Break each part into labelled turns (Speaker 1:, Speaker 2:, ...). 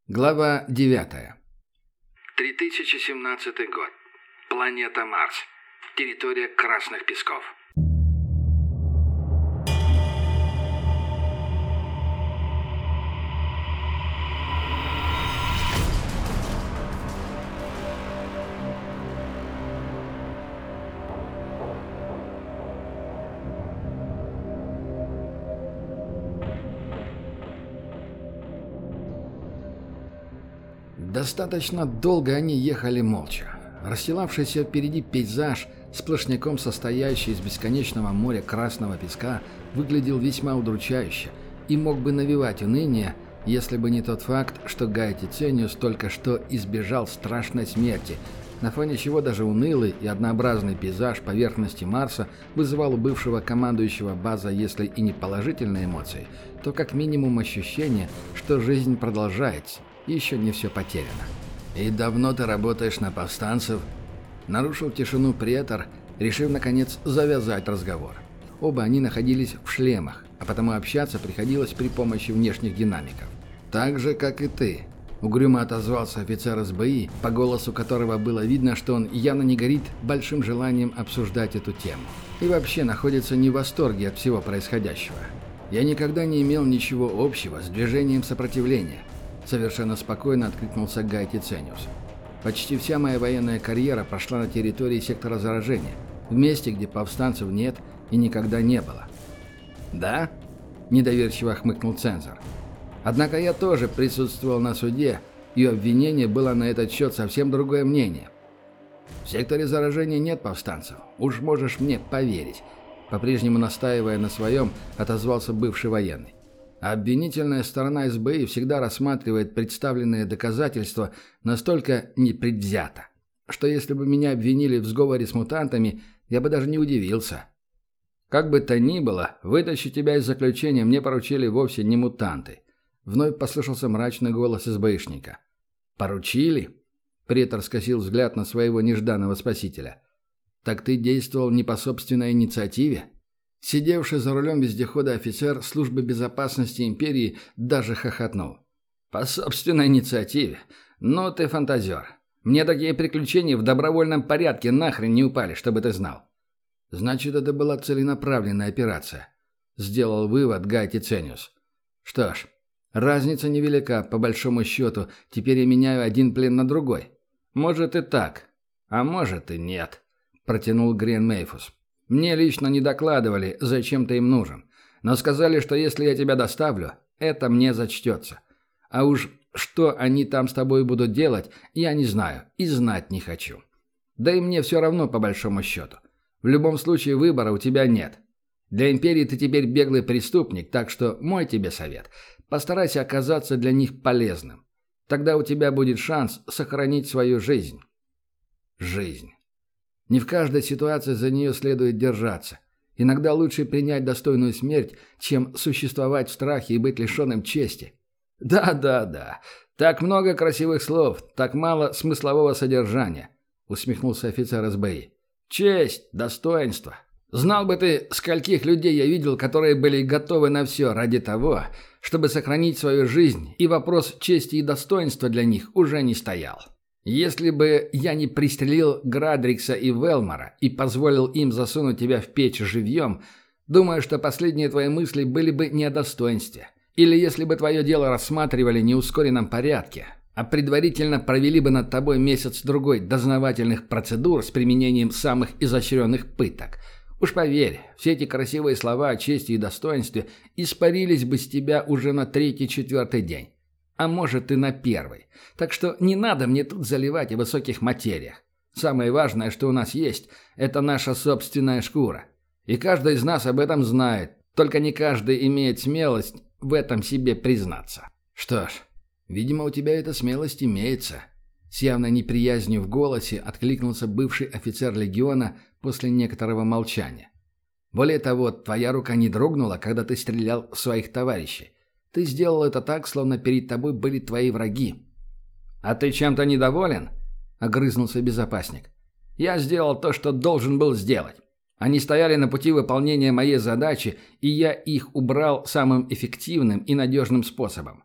Speaker 1: Глава 9.
Speaker 2: 3017 год. Планета Марс. Территория Красных Песков.
Speaker 1: Достаточно долго они ехали молча. Расстилавшийся впереди пейзаж, сплошняком состоящий из бесконечного моря красного песка, выглядел весьма удручающе и мог бы навевать уныние, если бы не тот факт, что Гай Тицениус только что избежал страшной смерти, на фоне чего даже унылый и однообразный пейзаж поверхности Марса вызывал у бывшего командующего база, если и не положительные эмоции, то как минимум ощущение, что жизнь продолжается. Еще не все потеряно. «И давно ты работаешь на повстанцев?» Нарушил тишину претор, решив, наконец, завязать разговор. Оба они находились в шлемах, а потому общаться приходилось при помощи внешних динамиков. «Так же, как и ты», — угрюмо отозвался офицер СБИ, по голосу которого было видно, что он явно не горит большим желанием обсуждать эту тему. И вообще находится не в восторге от всего происходящего. «Я никогда не имел ничего общего с движением сопротивления», — совершенно спокойно откликнулся Гай Тицениус. «Почти вся моя военная карьера прошла на территории сектора заражения, в месте, где повстанцев нет и никогда не было». «Да?» – недоверчиво хмыкнул цензор. «Однако я тоже присутствовал на суде, и у обвинения было на этот счет совсем другое мнение. В секторе заражения нет повстанцев, уж можешь мне поверить», – по-прежнему настаивая на своем, отозвался бывший военный. А обвинительная сторона СБИ всегда рассматривает представленные доказательства настолько непредвзято, что если бы меня обвинили в сговоре с мутантами, я бы даже не удивился. Как бы то ни было, вытащить тебя из заключения мне поручили вовсе не мутанты. Вновь послышался мрачный голос СБИшника. «Поручили?» Претор скосил взгляд на своего нежданного спасителя. «Так ты действовал не по собственной инициативе?» Сидевший за рулем вездехода офицер службы безопасности империи даже хохотнул. «По собственной инициативе? Ну ты фантазер. Мне такие приключения в добровольном порядке нахрен не упали, чтобы ты знал». «Значит, это была целенаправленная операция», — сделал вывод Гай Тицениус. «Что ж, разница невелика, по большому счету. Теперь я меняю один плен на другой. Может и так, а может и нет», — протянул Грен Мейфус. «Мне лично не докладывали, зачем ты им нужен, но сказали, что если я тебя доставлю, это мне зачтется. А уж что они там с тобой будут делать, я не знаю и знать не хочу. Да и мне все равно по большому счету. В любом случае выбора у тебя нет. Для империи ты теперь беглый преступник, так что мой тебе совет – постарайся оказаться для них полезным. Тогда у тебя будет шанс сохранить свою жизнь». Жизнь. Не в каждой ситуации за нее следует держаться. Иногда лучше принять достойную смерть, чем существовать в страхе и быть лишенным чести. «Да. Так много красивых слов, так мало смыслового содержания», — усмехнулся офицер СБИ. «Честь, достоинство. Знал бы ты, скольких людей я видел, которые были готовы на все ради того, чтобы сохранить свою жизнь, и вопрос чести и достоинства для них уже не стоял. Если бы я не пристрелил Градрикса и Велмора и позволил им засунуть тебя в печь живьем, думаю, что последние твои мысли были бы не о достоинстве. Или если бы твое дело рассматривали не в ускоренном порядке, а предварительно провели бы над тобой месяц-другой дознавательных процедур с применением самых изощренных пыток. Уж поверь, все эти красивые слова о чести и достоинстве испарились бы с тебя уже на 3-4 день. А может и на 1. Так что не надо мне тут заливать о высоких материях. Самое важное, что у нас есть, это наша собственная шкура. И каждый из нас об этом знает, только не каждый имеет смелость в этом себе признаться. Что ж, видимо, у тебя эта смелость имеется. С явной неприязнью в голосе откликнулся бывший офицер легиона после некоторого молчания. Более того, твоя рука не дрогнула, когда ты стрелял в своих товарищей. Ты сделал это так, словно перед тобой были твои враги. «А ты чем-то недоволен?» — огрызнулся безопасник. «Я сделал то, что должен был сделать. Они стояли на пути выполнения моей задачи, и я их убрал самым эффективным и надежным способом.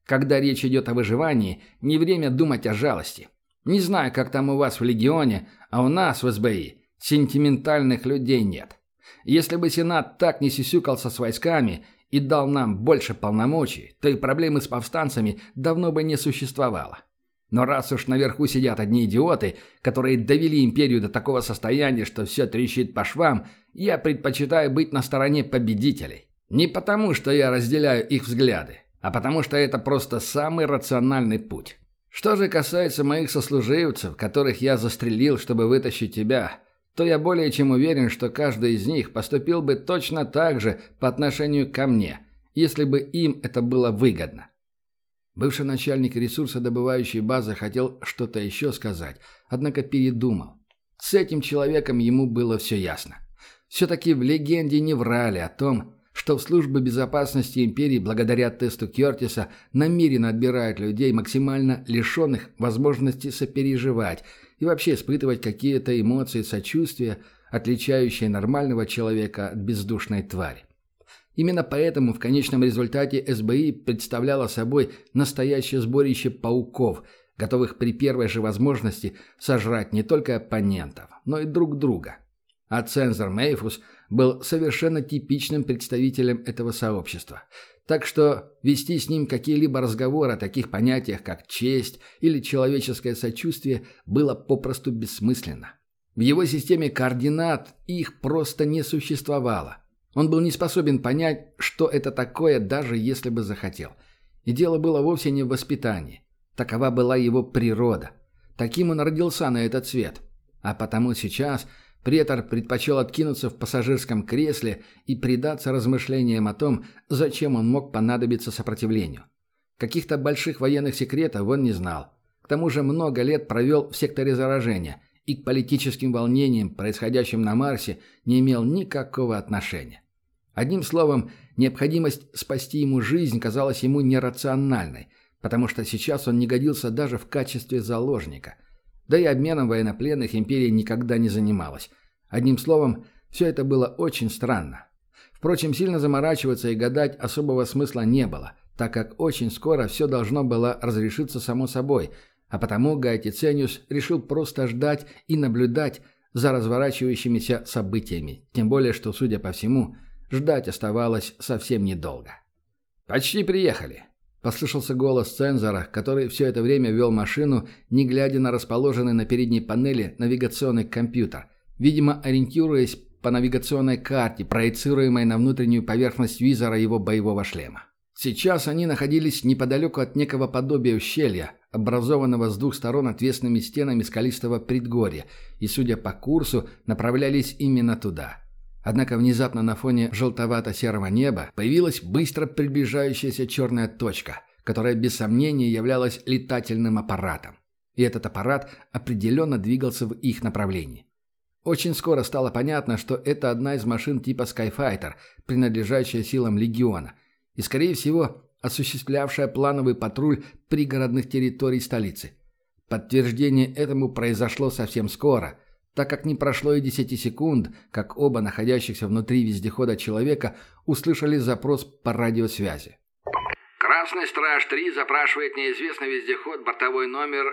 Speaker 1: Когда речь идет о выживании, не время думать о жалости. Не знаю, как там у вас в Легионе, а у нас в СБИ сентиментальных людей нет. Если бы Сенат так не сюсюкался с войсками и дал нам больше полномочий, то и проблемы с повстанцами давно бы не существовало. Но раз уж наверху сидят одни идиоты, которые довели империю до такого состояния, что все трещит по швам, я предпочитаю быть на стороне победителей. Не потому, что я разделяю их взгляды, а потому что это просто самый рациональный путь. Что же касается моих сослуживцев, которых я застрелил, чтобы вытащить тебя, то я более чем уверен, что каждый из них поступил бы точно так же по отношению ко мне, если бы им это было выгодно. Бывший начальник ресурсодобывающей базы хотел что-то еще сказать, однако передумал. С этим человеком ему было все ясно. Все-таки в легенде не врали о том, что в службе безопасности империи благодаря тесту Кертиса намеренно отбирают людей, максимально лишенных возможности сопереживать и вообще испытывать какие-то эмоции сочувствия, отличающие нормального человека от бездушной твари. Именно поэтому в конечном результате СБИ представляло собой настоящее сборище пауков, готовых при первой же возможности сожрать не только оппонентов, но и друг друга. А цензор Мейфус был совершенно типичным представителем этого сообщества. Так что вести с ним какие-либо разговоры о таких понятиях, как честь или человеческое сочувствие, было попросту бессмысленно. В его системе координат их просто не существовало. Он был не способен понять, что это такое, даже если бы захотел. И дело было вовсе не в воспитании. Такова была его природа. Таким он родился на этот свет. А потому сейчас претор предпочел откинуться в пассажирском кресле и предаться размышлениям о том, зачем он мог понадобиться сопротивлению. Каких-то больших военных секретов он не знал. К тому же много лет провел в секторе заражения и к политическим волнениям, происходящим на Марсе, не имел никакого отношения. Одним словом, необходимость спасти ему жизнь казалась ему нерациональной, потому что сейчас он не годился даже в качестве заложника. Да и обменом военнопленных империя никогда не занималась. Одним словом, все это было очень странно. Впрочем, сильно заморачиваться и гадать особого смысла не было, так как очень скоро все должно было разрешиться само собой, а потому Гай Тицениус решил просто ждать и наблюдать за разворачивающимися событиями, тем более что, судя по всему, ждать оставалось совсем недолго. «Почти приехали», — послышался голос цензора, который все это время вел машину, не глядя на расположенный на передней панели навигационный компьютер, видимо, ориентируясь по навигационной карте, проецируемой на внутреннюю поверхность визора его боевого шлема. Сейчас они находились неподалеку от некого подобия ущелья, образованного с двух сторон отвесными стенами скалистого предгорья, и, судя по курсу, направлялись именно туда. Однако внезапно на фоне желтовато-серого неба появилась быстро приближающаяся черная точка, которая без сомнения являлась летательным аппаратом. И этот аппарат определенно двигался в их направлении. Очень скоро стало понятно, что это одна из машин типа Skyfighter, принадлежащая силам Легиона, и, скорее всего, осуществлявшая плановый патруль пригородных территорий столицы. Подтверждение этому произошло совсем скоро, так как не прошло и 10 секунд, как оба находящихся внутри вездехода человека услышали запрос по радиосвязи.
Speaker 2: «Красный Страж-3 запрашивает неизвестный вездеход, бортовой номер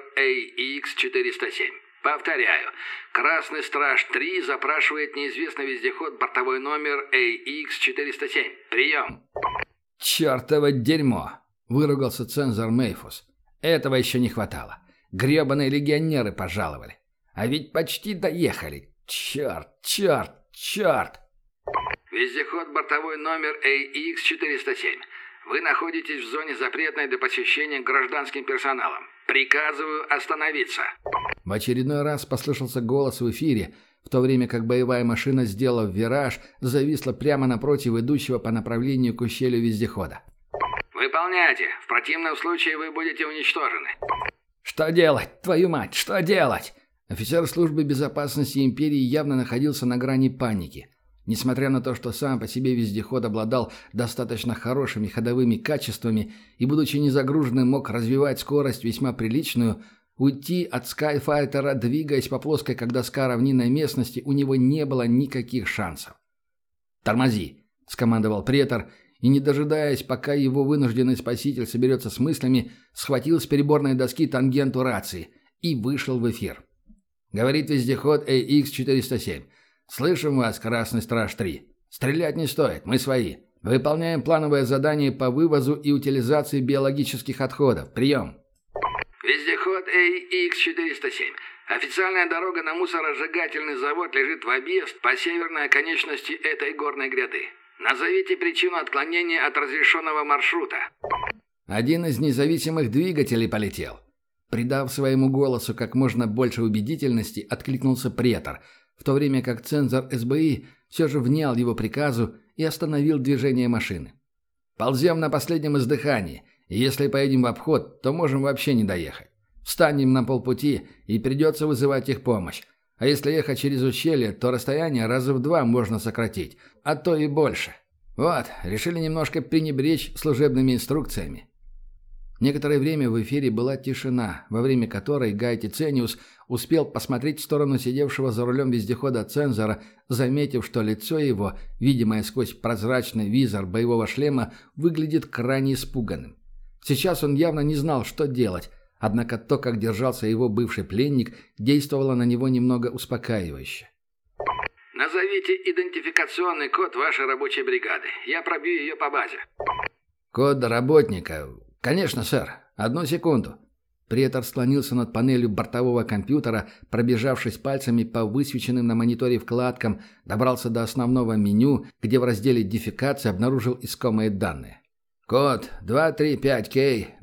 Speaker 2: AX-407. Повторяю, Красный Страж-3 запрашивает неизвестный вездеход, бортовой номер AX-407. Прием!»
Speaker 1: «Чертово дерьмо!» – выругался цензор Мейфус. «Этого еще не хватало. Гребаные легионеры пожаловали. А ведь почти доехали. Черт, черт, черт!»
Speaker 2: «Вездеход, бортовой номер AX-407. Вы находитесь в зоне запретной для посещения гражданским персоналом. Приказываю остановиться».
Speaker 1: В очередной раз послышался голос в эфире, в то время как боевая машина, сделав вираж, зависла прямо напротив идущего по направлению к ущелью вездехода.
Speaker 2: «Выполняйте. В противном случае вы будете уничтожены».
Speaker 1: «Что делать, твою мать, что делать?» Офицер службы безопасности империи явно находился на грани паники. Несмотря на то, что сам по себе вездеход обладал достаточно хорошими ходовыми качествами и, будучи незагруженным, мог развивать скорость весьма приличную, уйти от Скайфайтера, двигаясь по плоской как доска равнинной местности, у него не было никаких шансов. «Тормози!» – скомандовал претор, и, не дожидаясь, пока его вынужденный спаситель соберется с мыслями, схватил с переборной доски тангенту рации и вышел в эфир. Говорит вездеход AX-407. «Слышим вас, Красный Страж-3. Стрелять не стоит, мы свои. Выполняем плановое задание по вывозу и утилизации биологических отходов. Прием!»
Speaker 2: Вездеход AX-407. Официальная дорога на мусоросжигательный завод лежит в объезд по северной оконечности этой горной гряды. Назовите причину отклонения от разрешенного маршрута.
Speaker 1: Один из независимых двигателей полетел. Придав своему голосу как можно больше убедительности, откликнулся претор, в то время как цензор СБИ все же внял его приказу и остановил движение машины. «Ползем на последнем издыхании, и если поедем в обход, то можем вообще не доехать. Встанем на полпути, и придется вызывать их помощь. А если ехать через ущелье, то расстояние раза в 2 можно сократить, а то и больше. Вот, решили немножко пренебречь служебными инструкциями». Некоторое время в эфире была тишина, во время которой Гай Тицениус успел посмотреть в сторону сидевшего за рулем вездехода цензора, заметив, что лицо его, видимое сквозь прозрачный визор боевого шлема, выглядит крайне испуганным. Сейчас он явно не знал, что делать, однако то, как держался его бывший пленник, действовало на него немного успокаивающе.
Speaker 2: Назовите идентификационный код вашей рабочей бригады. Я пробью ее по базе.
Speaker 1: Код работника... «Конечно, сэр. 1 секунду». Претор склонился над панелью бортового компьютера, пробежавшись пальцами по высвеченным на мониторе вкладкам, добрался до основного меню, где в разделе «Дефекация» обнаружил искомые данные. Код 235K,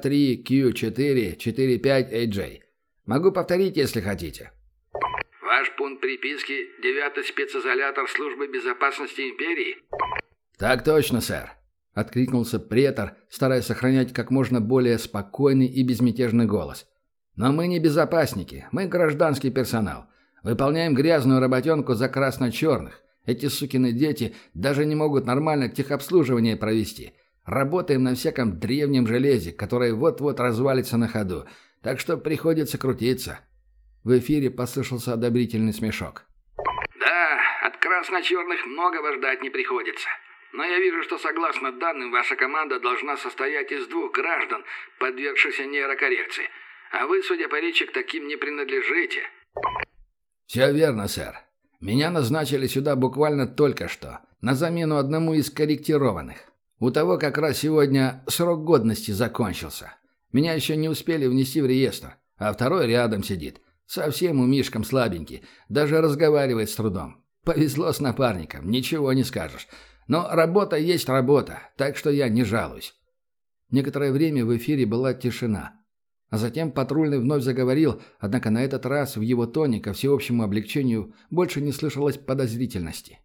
Speaker 1: 23Q4, 45AJ. Могу повторить, если хотите.
Speaker 2: Ваш пункт приписки – 9-й специзолятор Службы безопасности Империи?
Speaker 1: Так точно, сэр. Откликнулся претор, стараясь сохранять как можно более спокойный и безмятежный голос. «Но мы не безопасники, мы гражданский персонал. Выполняем грязную работенку за красно-черных. Эти сукины дети даже не могут нормально техобслуживание провести. Работаем на всяком древнем железе, которое вот-вот развалится на ходу, так что приходится крутиться». В эфире послышался одобрительный смешок.
Speaker 2: «Да, от красно-черных многого ждать не приходится. Но я вижу, что согласно данным, ваша команда должна состоять из 2 граждан, подвергшихся нейрокоррекции. А вы, судя по речи, к таким не принадлежите».
Speaker 1: «Все верно, сэр. Меня назначили сюда буквально только что, на замену одному из корректированных. У того как раз сегодня срок годности закончился. Меня еще не успели внести в реестр, а второй рядом сидит. Совсем у Мишкам слабенький, даже разговаривает с трудом. Повезло с напарником, ничего не скажешь. Но работа есть работа, так что я не жалуюсь». Некоторое время в эфире была тишина. А затем патрульный вновь заговорил, однако на этот раз в его тоне, ко всеобщему облегчению, больше не слышалось подозрительности.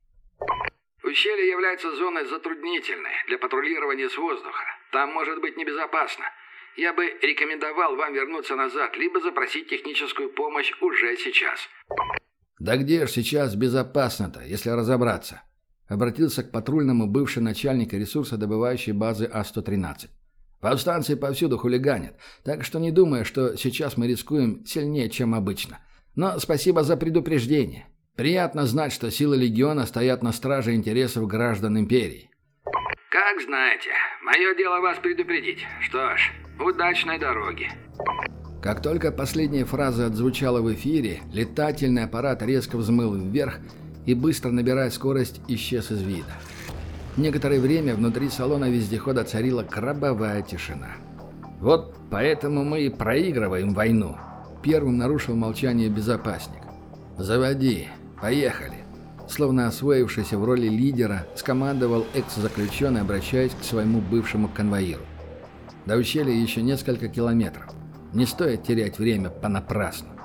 Speaker 2: «Ущелье является зоной затруднительной для патрулирования с воздуха. Там может быть небезопасно. Я бы рекомендовал вам вернуться назад, либо запросить техническую помощь уже сейчас».
Speaker 1: «Да где ж сейчас безопасно-то, если разобраться?» Обратился к патрульному бывший начальник ресурсодобывающей базы А-113. «Повстанцы повсюду хулиганят, так что не думаю, что сейчас мы рискуем сильнее, чем обычно. Но спасибо за предупреждение. Приятно знать, что силы Легиона стоят на страже интересов граждан Империи».
Speaker 2: «Как знаете. Мое дело вас предупредить. Что ж, удачной дороги».
Speaker 1: Как только последняя фраза отзвучала в эфире, летательный аппарат резко взмыл вверх и, быстро набирая скорость, исчез из вида. Некоторое время внутри салона вездехода царила гробовая тишина. «Вот поэтому мы и проигрываем войну», — первым нарушил молчание безопасник. «Заводи, поехали», — словно освоившийся в роли лидера, скомандовал экс-заключенный, обращаясь к своему бывшему конвоиру. До ущелья еще несколько километров. Не стоит терять время понапрасну.